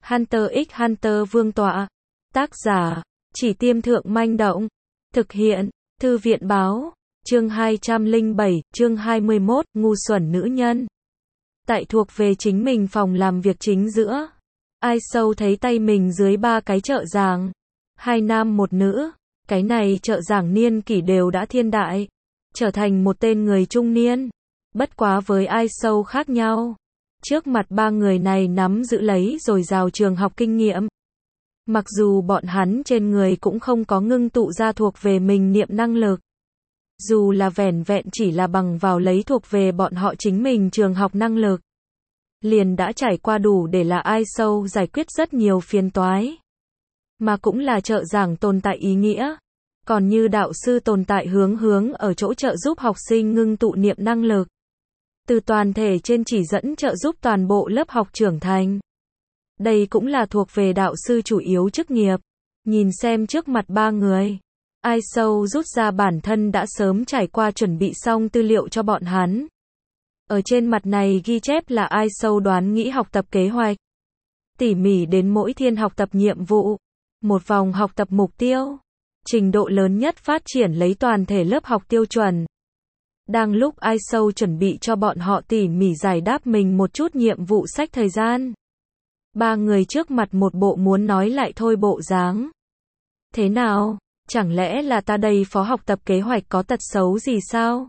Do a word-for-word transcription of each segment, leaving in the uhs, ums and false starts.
Hunter x Hunter Vương tọa. Tác giả, Chỉ Tiêm Thượng Manh Động. Thực hiện, Thư viện Báo. Chương hai trăm lẻ bảy, chương hai mươi mốt, ngu xuẩn nữ nhân. Tại thuộc về chính mình phòng làm việc chính giữa. Ai sâu thấy tay mình dưới ba cái trợ giảng. Hai nam một nữ. Cái này trợ giảng niên kỷ đều đã thiên đại. Trở thành một tên người trung niên. Bất quá với ai sâu khác nhau. Trước mặt ba người này nắm giữ lấy rồi rào trường học kinh nghiệm. Mặc dù bọn hắn trên người cũng không có ngưng tụ ra thuộc về mình niệm năng lực. Dù là vẻn vẹn chỉ là bằng vào lấy thuộc về bọn họ chính mình trường học năng lực. Liền đã trải qua đủ để là ai sâu giải quyết rất nhiều phiền toái. Mà cũng là trợ giảng tồn tại ý nghĩa. Còn như đạo sư tồn tại hướng hướng ở chỗ trợ giúp học sinh ngưng tụ niệm năng lực. Từ toàn thể trên chỉ dẫn trợ giúp toàn bộ lớp học trưởng thành. Đây cũng là thuộc về đạo sư chủ yếu chức nghiệp. Nhìn xem trước mặt ba người. Ai sâu rút ra bản thân đã sớm trải qua chuẩn bị xong tư liệu cho bọn hắn. Ở trên mặt này ghi chép là ai sâu đoán nghĩ học tập kế hoạch. Tỉ mỉ đến mỗi thiên học tập nhiệm vụ. Một vòng học tập mục tiêu. Trình độ lớn nhất phát triển lấy toàn thể lớp học tiêu chuẩn. Đang lúc ai sâu chuẩn bị cho bọn họ tỉ mỉ giải đáp mình một chút nhiệm vụ sách thời gian. Ba người trước mặt một bộ muốn nói lại thôi bộ dáng. Thế nào? Chẳng lẽ là ta đây phó học tập kế hoạch có tật xấu gì sao?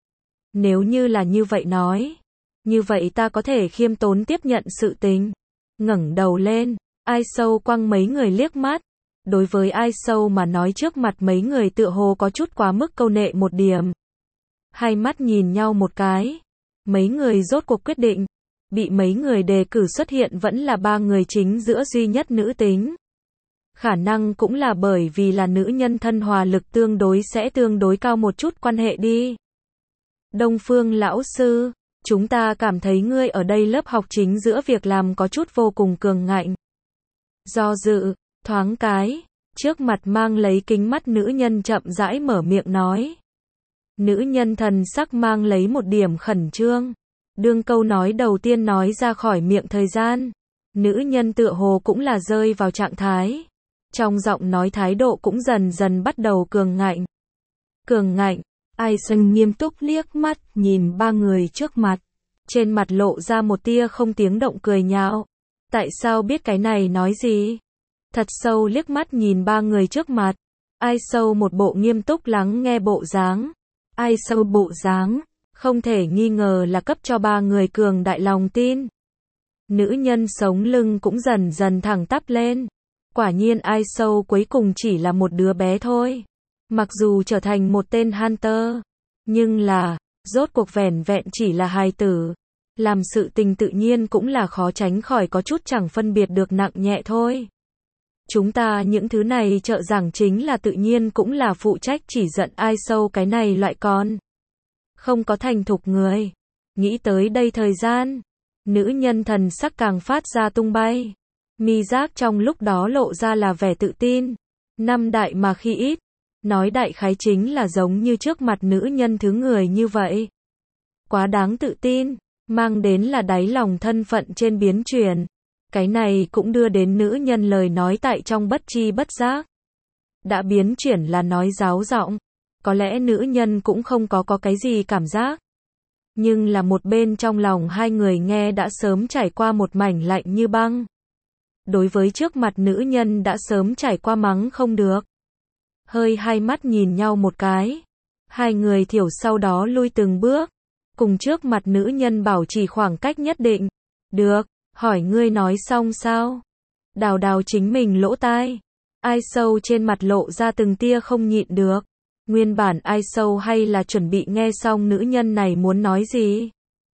Nếu như là như vậy nói. Như vậy ta có thể khiêm tốn tiếp nhận sự tình. Ngẩng đầu lên. Ai sâu quăng mấy người liếc mắt. Đối với ai sâu mà nói trước mặt mấy người tựa hồ có chút quá mức câu nệ một điểm. Hai mắt nhìn nhau một cái. Mấy người rốt cuộc quyết định. Bị mấy người đề cử xuất hiện vẫn là ba người chính giữa duy nhất nữ tính. Khả năng cũng là bởi vì là nữ nhân thân hòa lực tương đối sẽ tương đối cao một chút quan hệ đi. Đông Phương lão sư, chúng ta cảm thấy ngươi ở đây lớp học chính giữa việc làm có chút vô cùng cường ngạnh. Do dự, thoáng cái, trước mặt mang lấy kính mắt nữ nhân chậm rãi mở miệng nói. Nữ nhân thần sắc mang lấy một điểm khẩn trương. Đương câu nói đầu tiên nói ra khỏi miệng thời gian. Nữ nhân tựa hồ cũng là rơi vào trạng thái. Trong giọng nói thái độ cũng dần dần bắt đầu cường ngạnh. Cường ngạnh, ai xanh nghiêm túc liếc mắt nhìn ba người trước mặt. Trên mặt lộ ra một tia không tiếng động cười nhạo. Tại sao biết cái này nói gì? Thật sâu liếc mắt nhìn ba người trước mặt. Ai sâu một bộ nghiêm túc lắng nghe bộ dáng. Ai sâu bộ dáng. Không thể nghi ngờ là cấp cho ba người cường đại lòng tin. Nữ nhân sống lưng cũng dần dần thẳng tắp lên. Quả nhiên ai sâu cuối cùng chỉ là một đứa bé thôi. Mặc dù trở thành một tên Hunter. Nhưng là, rốt cuộc vẻn vẹn chỉ là hài tử. Làm sự tình tự nhiên cũng là khó tránh khỏi có chút chẳng phân biệt được nặng nhẹ thôi. Chúng ta những thứ này trợ giảng chính là tự nhiên cũng là phụ trách chỉ dẫn ai sâu cái này loại con. Không có thành thục người. Nghĩ tới đây thời gian. Nữ nhân thần sắc càng phát ra tung bay. Mi giác trong lúc đó lộ ra là vẻ tự tin. Năm đại mà khi ít. Nói đại khái chính là giống như trước mặt nữ nhân thứ người như vậy. Quá đáng tự tin. Mang đến là đáy lòng thân phận trên biến chuyển. Cái này cũng đưa đến nữ nhân lời nói tại trong bất chi bất giác. Đã biến chuyển là nói ráo giọng. Có lẽ nữ nhân cũng không có có cái gì cảm giác. Nhưng là một bên trong lòng hai người nghe đã sớm trải qua một mảnh lạnh như băng. Đối với trước mặt nữ nhân đã sớm trải qua mắng không được. Hơi hai mắt nhìn nhau một cái. Hai người thiểu sau đó lui từng bước. Cùng trước mặt nữ nhân bảo trì khoảng cách nhất định. Được, hỏi ngươi nói xong sao? Đào đào chính mình lỗ tai. Ai sâu trên mặt lộ ra từng tia không nhịn được. Nguyên bản ai sâu hay là chuẩn bị nghe xong nữ nhân này muốn nói gì.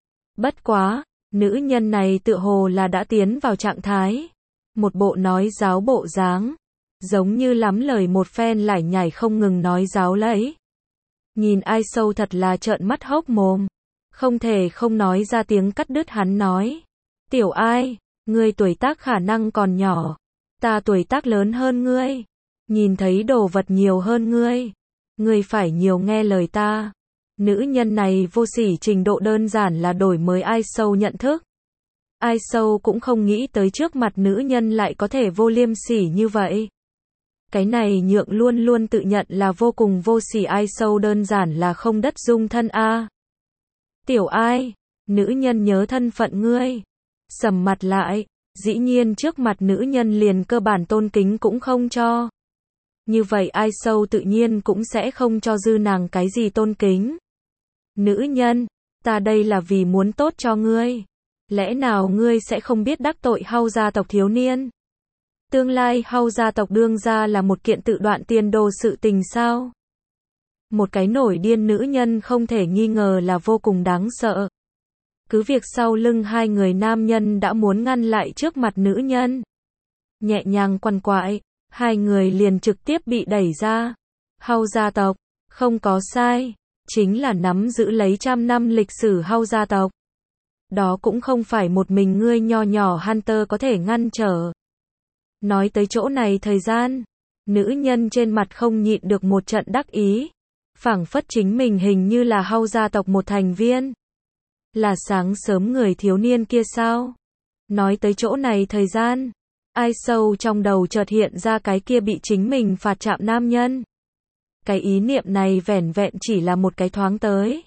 Bất quá, nữ nhân này tựa hồ là đã tiến vào trạng thái. Một bộ nói giáo bộ dáng. Giống như lắm lời một phen lải nhải không ngừng nói giáo lấy. Nhìn ai sâu thật là trợn mắt hốc mồm. Không thể không nói ra tiếng cắt đứt hắn nói. Tiểu ai, ngươi tuổi tác khả năng còn nhỏ. Ta tuổi tác lớn hơn ngươi. Nhìn thấy đồ vật nhiều hơn ngươi. Ngươi phải nhiều nghe lời ta. Nữ nhân này vô sỉ trình độ đơn giản là đổi mới ai sâu nhận thức. Ai Sâu cũng không nghĩ tới trước mặt nữ nhân lại có thể vô liêm sỉ như vậy. Cái này nhượng luôn luôn tự nhận là vô cùng vô sỉ Ai Sâu đơn giản là không đất dung thân a. Tiểu Ai, nữ nhân nhớ thân phận ngươi. Sầm mặt lại, dĩ nhiên trước mặt nữ nhân liền cơ bản tôn kính cũng không cho. Như vậy Ai Sâu tự nhiên cũng sẽ không cho dư nàng cái gì tôn kính. Nữ nhân, ta đây là vì muốn tốt cho ngươi. Lẽ nào ngươi sẽ không biết đắc tội Hau gia tộc thiếu niên? Tương lai Hau gia tộc đương ra là một kiện tự đoạn tiền đồ sự tình sao? Một cái nổi điên nữ nhân không thể nghi ngờ là vô cùng đáng sợ. Cứ việc sau lưng hai người nam nhân đã muốn ngăn lại trước mặt nữ nhân. Nhẹ nhàng quằn quại, hai người liền trực tiếp bị đẩy ra. Hau gia tộc, không có sai, chính là nắm giữ lấy trăm năm lịch sử Hau gia tộc. Đó cũng không phải một mình ngươi nho nhỏ Hunter có thể ngăn trở. Nói tới chỗ này thời gian, nữ nhân trên mặt không nhịn được một trận đắc ý. Phảng phất chính mình hình như là Hau gia tộc một thành viên. Là sáng sớm người thiếu niên kia sao? Nói tới chỗ này thời gian, Ai Sâu trong đầu chợt hiện ra cái kia bị chính mình phạt chạm nam nhân. Cái ý niệm này vẻn vẹn chỉ là một cái thoáng tới.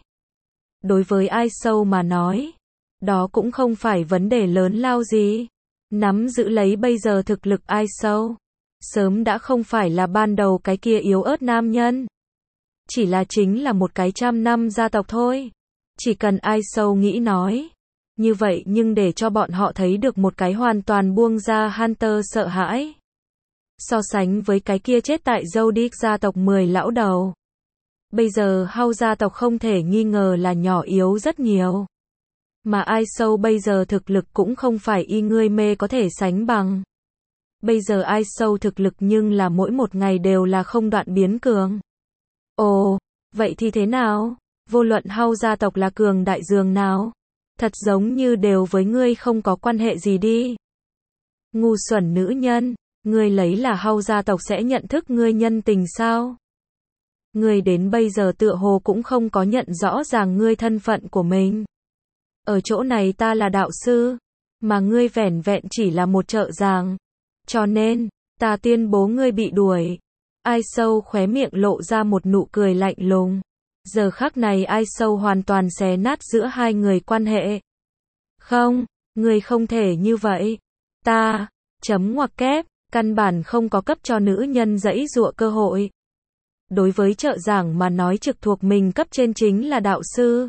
Đối với Ai Sâu mà nói, đó cũng không phải vấn đề lớn lao gì. Nắm giữ lấy bây giờ thực lực Ai Sâu, sớm đã không phải là ban đầu cái kia yếu ớt nam nhân. Chỉ là chính là một cái trăm năm gia tộc thôi. Chỉ cần Ai Sâu nghĩ nói. Như vậy nhưng để cho bọn họ thấy được một cái hoàn toàn buông ra Hunter sợ hãi. So sánh với cái kia chết tại Zodiac gia tộc mười lão đầu. Bây giờ Hau gia tộc không thể nghi ngờ là nhỏ yếu rất nhiều. Mà Ai Sâu bây giờ thực lực cũng không phải y ngươi mê có thể sánh bằng. Bây giờ Ai Sâu thực lực nhưng là mỗi một ngày đều là không đoạn biến cường. Ồ, vậy thì thế nào? Vô luận Hau gia tộc là cường đại dường nào? Thật giống như đều với ngươi không có quan hệ gì đi. Ngu xuẩn nữ nhân, ngươi lấy là Hau gia tộc sẽ nhận thức ngươi nhân tình sao? Ngươi đến bây giờ tựa hồ cũng không có nhận rõ ràng ngươi thân phận của mình. Ở chỗ này ta là đạo sư, mà ngươi vẻn vẹn chỉ là một trợ giảng. Cho nên, ta tuyên bố ngươi bị đuổi. Ai Sâu khóe miệng lộ ra một nụ cười lạnh lùng. Giờ khắc này Ai Sâu hoàn toàn xé nát giữa hai người quan hệ. Không, ngươi không thể như vậy. Ta, chấm ngoặc kép, căn bản không có cấp cho nữ nhân giãy giụa cơ hội. Đối với trợ giảng mà nói trực thuộc mình cấp trên chính là đạo sư.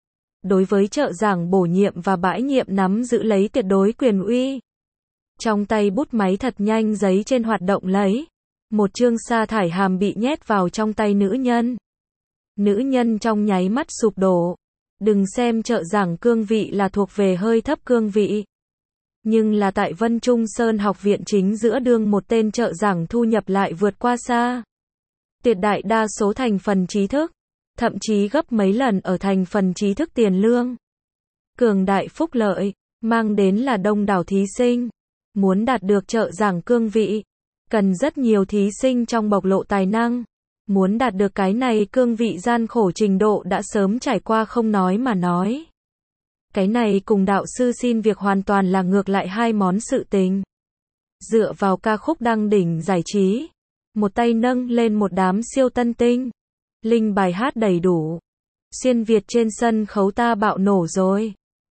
Đối với trợ giảng bổ nhiệm và bãi nhiệm nắm giữ lấy tuyệt đối quyền uy. Trong tay bút máy thật nhanh giấy trên hoạt động lấy. Một chương sa thải hàm bị nhét vào trong tay nữ nhân. Nữ nhân trong nháy mắt sụp đổ. Đừng xem trợ giảng cương vị là thuộc về hơi thấp cương vị. Nhưng là tại Vân Trung Sơn học viện chính giữa đương một tên trợ giảng thu nhập lại vượt qua xa. Tuyệt đại đa số thành phần trí thức. Thậm chí gấp mấy lần ở thành phần trí thức tiền lương. Cường đại phúc lợi, mang đến là đông đảo thí sinh. Muốn đạt được trợ giảng cương vị, cần rất nhiều thí sinh trong bộc lộ tài năng. Muốn đạt được cái này cương vị gian khổ trình độ đã sớm trải qua không nói mà nói. Cái này cùng đạo sư xin việc hoàn toàn là ngược lại hai món sự tình. Dựa vào ca khúc đăng đỉnh giải trí, một tay nâng lên một đám siêu tân tinh. Linh bài hát đầy đủ. Xuyên Việt trên sân khấu ta bạo nổ rồi.